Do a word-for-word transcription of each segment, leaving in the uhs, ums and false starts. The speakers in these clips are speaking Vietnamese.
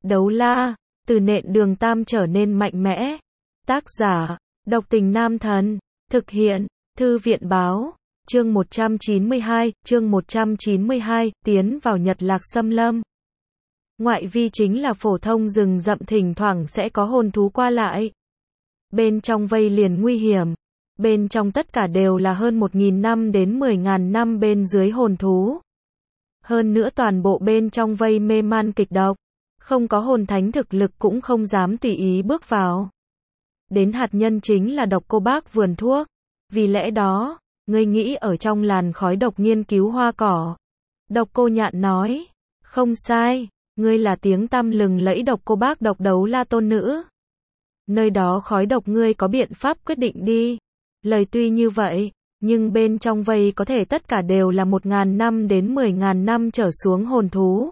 Đấu la, từ nện đường tam trở nên mạnh mẽ. Tác giả, Độc Tình Nam Thần. Thực hiện, Thư viện Báo. Chương một trăm chín mươi hai, chương một trăm chín mươi hai, tiến vào Nhật Lạc Xâm Lâm. Ngoại vi chính là phổ thông rừng rậm, thỉnh thoảng sẽ có hồn thú qua lại. Bên trong vây liền nguy hiểm. Bên trong tất cả đều là hơn một nghìn năm đến mười nghìn năm bên dưới hồn thú. Hơn nữa toàn bộ bên trong vây mê man kịch độc. Không có hồn thánh thực lực cũng không dám tùy ý bước vào. Đến hạt nhân chính là độc cô bác vườn thuốc. Vì lẽ đó, ngươi nghĩ ở trong làn khói độc nghiên cứu hoa cỏ. Độc cô Nhạn nói, không sai, ngươi là tiếng tăm lừng lẫy độc cô bác độc đấu la tôn nữ. Nơi đó khói độc ngươi có biện pháp quyết định đi. Lời tuy như vậy, nhưng bên trong vây có thể tất cả đều là một nghìn năm đến mười nghìn năm trở xuống hồn thú.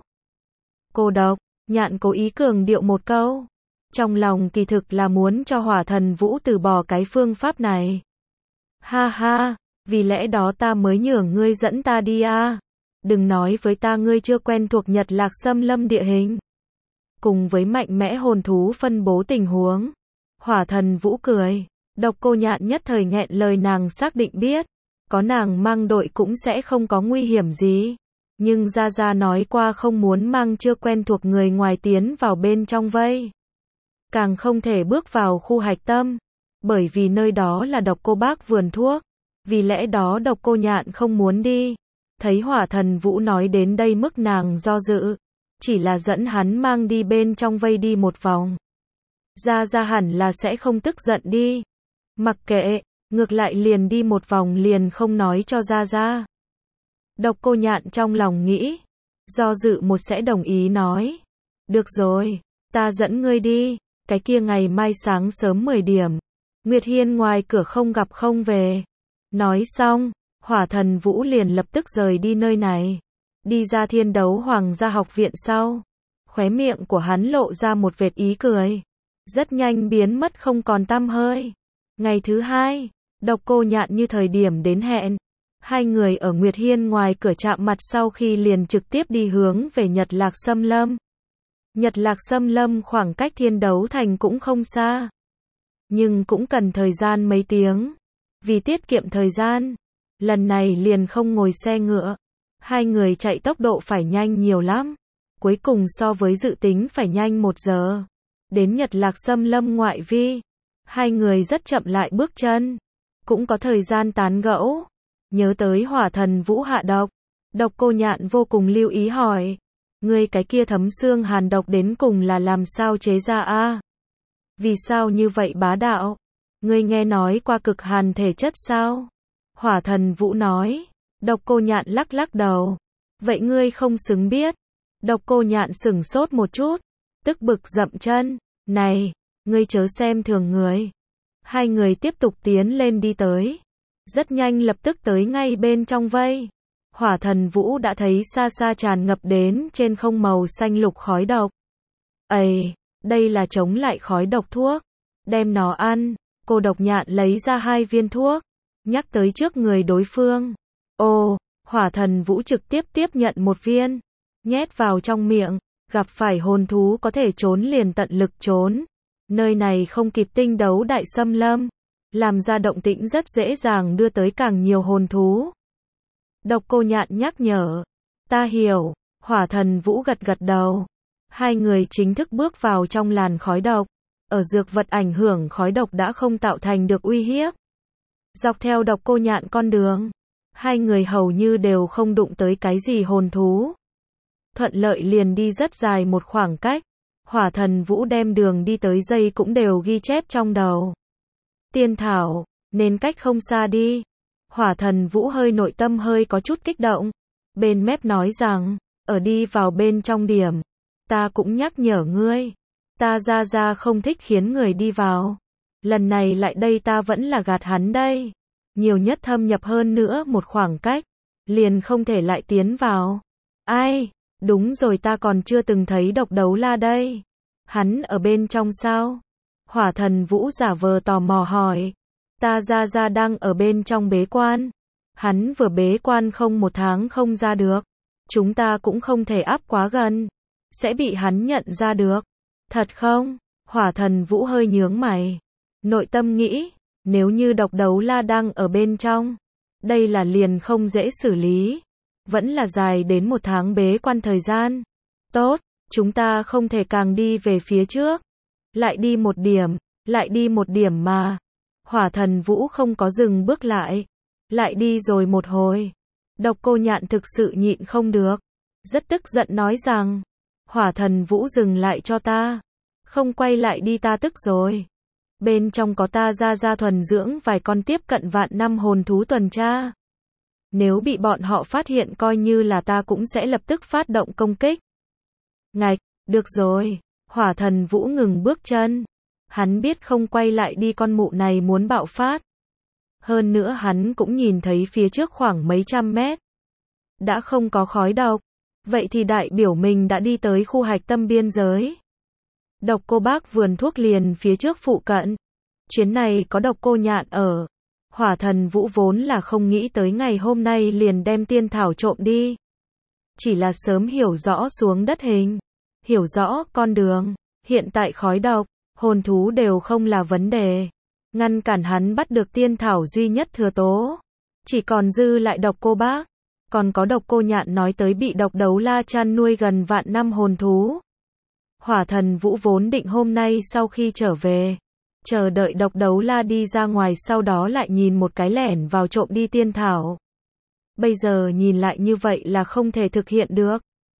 Cô độc, Nhạn cố ý cường điệu một câu. Trong lòng kỳ thực là muốn cho Hỏa Thần Vũ từ bỏ cái phương pháp này. Ha ha, vì lẽ đó ta mới nhường ngươi dẫn ta đi à. Đừng nói với ta ngươi chưa quen thuộc Nhật Lạc Xâm Lâm địa hình. Cùng với mạnh mẽ hồn thú phân bố tình huống. Hỏa Thần Vũ cười. Độc cô Nhạn nhất thời nghẹn lời, nàng xác định biết. Có nàng mang đội cũng sẽ không có nguy hiểm gì. Nhưng Gia Gia nói qua không muốn mang chưa quen thuộc người ngoài tiến vào bên trong vây. Càng không thể bước vào khu hạch tâm. Bởi vì nơi đó là độc cô bác vườn thuốc. Vì lẽ đó độc cô Nhạn không muốn đi. Thấy Hỏa Thần Vũ nói đến đây mức nàng do dự. Chỉ là dẫn hắn mang đi bên trong vây đi một vòng. Gia Gia hẳn là sẽ không tức giận đi. Mặc kệ, ngược lại liền đi một vòng liền không nói cho Gia Gia. Độc cô Nhạn trong lòng nghĩ. Do dự một sẽ đồng ý nói. Được rồi, ta dẫn ngươi đi. Cái kia ngày mai sáng sớm mười điểm. Nguyệt Hiên ngoài cửa không gặp không về. Nói xong, Hỏa Thần Vũ liền lập tức rời đi nơi này. Đi ra Thiên Đấu Hoàng gia học viện sau. Khóe miệng của hắn lộ ra một vệt ý cười. Rất nhanh biến mất không còn tăm hơi. Ngày thứ hai, Độc cô Nhạn như thời điểm đến hẹn. Hai người ở Nguyệt Hiên ngoài cửa chạm mặt sau khi liền trực tiếp đi hướng về Nhật Lạc Xâm Lâm. Nhật Lạc Xâm Lâm khoảng cách Thiên Đấu Thành cũng không xa. Nhưng cũng cần thời gian mấy tiếng. Vì tiết kiệm thời gian, lần này liền không ngồi xe ngựa. Hai người chạy tốc độ phải nhanh nhiều lắm. Cuối cùng so với dự tính phải nhanh một giờ. Đến Nhật Lạc Xâm Lâm ngoại vi. Hai người rất chậm lại bước chân. Cũng có thời gian tán gẫu. Nhớ tới Hỏa Thần Vũ hạ độc. Độc cô Nhạn vô cùng lưu ý hỏi. Ngươi cái kia thấm xương hàn độc đến cùng là làm sao chế ra a? Vì sao như vậy bá đạo? Ngươi nghe nói qua cực hàn thể chất sao? Hỏa Thần Vũ nói. Độc cô Nhạn lắc lắc đầu. Vậy ngươi không xứng biết. Độc cô Nhạn sửng sốt một chút. Tức bực dậm chân. Này, ngươi chớ xem thường người. Hai người tiếp tục tiến lên đi tới. Rất nhanh lập tức tới ngay bên trong vây. Hỏa Thần Vũ đã thấy xa xa tràn ngập đến trên không màu xanh lục khói độc. Ây, đây là chống lại khói độc thuốc. Đem nó ăn. Cô Độc Nhạn lấy ra hai viên thuốc. Nhắc tới trước người đối phương. Ồ, Hỏa Thần Vũ trực tiếp tiếp nhận một viên. Nhét vào trong miệng. Gặp phải hồn thú có thể trốn liền tận lực trốn. Nơi này không kịp tinh đấu đại xâm lâm. Làm ra động tĩnh rất dễ dàng đưa tới càng nhiều hồn thú. Độc cô Nhạn nhắc nhở. Ta hiểu. Hỏa Thần Vũ gật gật đầu. Hai người chính thức bước vào trong làn khói độc. Ở dược vật ảnh hưởng khói độc đã không tạo thành được uy hiếp. Dọc theo Độc cô Nhạn con đường. Hai người hầu như đều không đụng tới cái gì hồn thú. Thuận lợi liền đi rất dài một khoảng cách. Hỏa Thần Vũ đem đường đi tới giây cũng đều ghi chép trong đầu. Tiên thảo, nên cách không xa đi. Hỏa Thần Vũ hơi nội tâm hơi có chút kích động. Bên mép nói rằng, ở đi vào bên trong điểm. Ta cũng nhắc nhở ngươi. Ta Gia Gia không thích khiến người đi vào. Lần này lại đây ta vẫn là gạt hắn đây. Nhiều nhất thâm nhập hơn nữa một khoảng cách. Liền không thể lại tiến vào. Ai, đúng rồi, ta còn chưa từng thấy độc đấu la đây. Hắn ở bên trong sao? Hỏa Thần Vũ giả vờ tò mò hỏi. Ta Gia Gia đang ở bên trong bế quan. Hắn vừa bế quan không một tháng không ra được. Chúng ta cũng không thể áp quá gần. sẽ bị hắn nhận ra được. Thật không? Hỏa Thần Vũ hơi nhướng mày. Nội tâm nghĩ, nếu như độc đấu la đang ở bên trong, đây là liền không dễ xử lý. Vẫn là dài đến một tháng bế quan thời gian. Tốt, chúng ta không thể càng đi về phía trước. Lại đi một điểm, lại đi một điểm mà. Hỏa Thần Vũ không có dừng bước lại. Lại đi rồi một hồi. Độc Cô Nhạn thực sự nhịn không được. Rất tức giận nói rằng, Hỏa Thần Vũ dừng lại cho ta. Không quay lại đi ta tức rồi. Bên trong có ta ra ra thuần dưỡng vài con tiếp cận vạn năm hồn thú tuần tra. Nếu bị bọn họ phát hiện coi như là ta cũng sẽ lập tức phát động công kích. Ngạch, được rồi. Hỏa Thần Vũ ngừng bước chân. Hắn biết không quay lại đi con mụ này muốn bạo phát. Hơn nữa hắn cũng nhìn thấy phía trước khoảng mấy trăm mét. Đã không có khói độc. Vậy thì đại biểu mình đã đi tới khu hạch tâm biên giới. Độc Cô Bác vườn thuốc liền phía trước phụ cận. Chuyến này có Độc Cô Nhạn ở. Hỏa Thần Vũ vốn là không nghĩ tới ngày hôm nay liền đem tiên thảo trộm đi. Chỉ là sớm hiểu rõ xuống đất hình. Hiểu rõ con đường. Hiện tại khói độc, hồn thú đều không là vấn đề. Ngăn cản hắn bắt được tiên thảo duy nhất thừa tố. Chỉ còn dư lại Độc Cô Bác. Còn có Độc Cô Nhạn nói tới bị độc đấu la chăn nuôi gần vạn năm hồn thú. Hỏa Thần Vũ vốn định hôm nay sau khi trở về, chờ đợi độc đấu la đi ra ngoài sau đó lại nhìn một cái lẻn vào trộm đi tiên thảo. Bây giờ nhìn lại như vậy là không thể thực hiện được.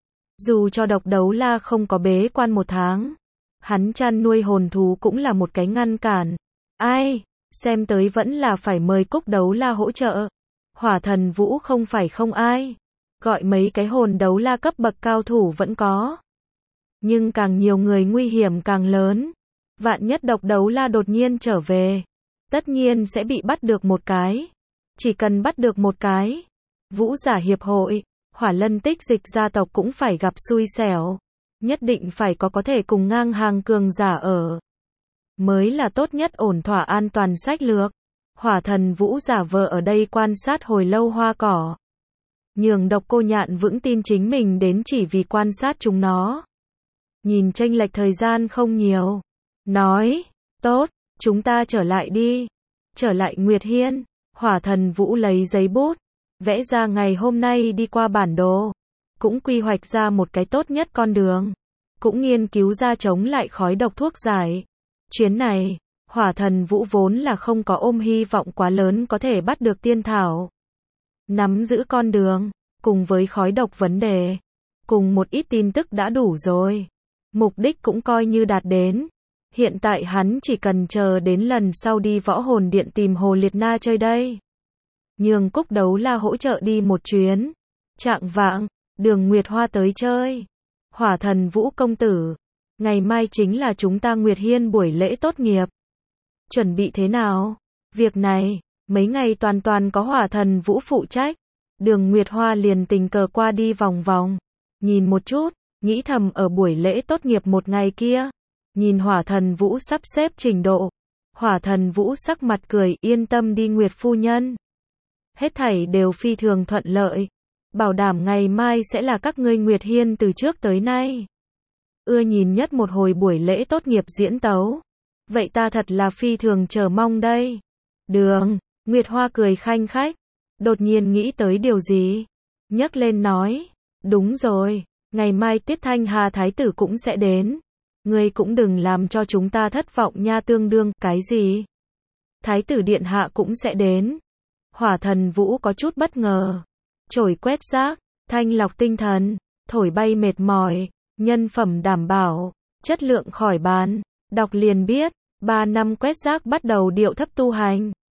Dù cho độc đấu la không có bế quan một tháng, hắn chăn nuôi hồn thú cũng là một cái ngăn cản. Ai, xem tới vẫn là phải mời Cúc Đấu La hỗ trợ. Hỏa Thần Vũ không phải không ai. Gọi mấy cái hồn đấu la cấp bậc cao thủ vẫn có. Nhưng càng nhiều người nguy hiểm càng lớn. Vạn nhất độc đấu la đột nhiên trở về. Tất nhiên sẽ bị bắt được một cái. Chỉ cần bắt được một cái. Vũ giả hiệp hội, Hỏa Lân Tích Dịch gia tộc cũng phải gặp xui xẻo. Nhất định phải có có thể cùng ngang hàng cường giả ở. Mới là tốt nhất ổn thỏa an toàn sách lược. Hỏa Thần Vũ giả vờ ở đây quan sát hồi lâu hoa cỏ. Nhường Độc Cô Nhạn vững tin chính mình đến chỉ vì quan sát chúng nó. Nhìn chênh lệch thời gian không nhiều. Nói, tốt, chúng ta trở lại đi. Trở lại Nguyệt Hiên. Hỏa Thần Vũ lấy giấy bút. Vẽ ra ngày hôm nay đi qua bản đồ. Cũng quy hoạch ra một cái tốt nhất con đường. Cũng nghiên cứu ra chống lại khói độc thuốc giải. Chuyến này, Hỏa Thần Vũ vốn là không có ôm hy vọng quá lớn có thể bắt được tiên thảo. Nắm giữ con đường, cùng với khói độc vấn đề, cùng một ít tin tức đã đủ rồi. Mục đích cũng coi như đạt đến. Hiện tại hắn chỉ cần chờ đến lần sau đi Võ Hồn Điện tìm Hồ Liệt Na chơi đây. Nhường Cúc Đấu La hỗ trợ đi một chuyến. Trạng vạng, Đường Nguyệt Hoa tới chơi. Hỏa Thần Vũ công tử, ngày mai chính là chúng ta Nguyệt Hiên buổi lễ tốt nghiệp. Chuẩn bị thế nào? Việc này, mấy ngày toàn toàn có Hỏa Thần Vũ phụ trách. Đường Nguyệt Hoa liền tình cờ qua đi vòng vòng. Nhìn một chút, nghĩ thầm ở buổi lễ tốt nghiệp một ngày kia. Nhìn Hỏa Thần Vũ sắp xếp trình độ. Hỏa Thần Vũ sắc mặt cười, yên tâm đi Nguyệt phu nhân. Hết thảy đều phi thường thuận lợi. Bảo đảm ngày mai sẽ là các ngươi Nguyệt Hiên từ trước tới nay. Ưa nhìn nhất một hồi buổi lễ tốt nghiệp diễn tấu. Vậy ta thật là phi thường chờ mong đây. Đường, Nguyệt Hoa cười khanh khách. Đột nhiên nghĩ tới điều gì. Nhấc lên nói. Đúng rồi, ngày mai Tiết Thanh Hà Thái tử cũng sẽ đến. Ngươi cũng đừng làm cho chúng ta thất vọng nha. Tương đương, cái gì? Thái tử điện hạ cũng sẽ đến. Hỏa Thần Vũ có chút bất ngờ. Chổi quét rác, thanh lọc tinh thần, thổi bay mệt mỏi, nhân phẩm đảm bảo, chất lượng khỏi bàn. Đọc liền biết, ba năm quét rác bắt đầu điệu thấp tu hành.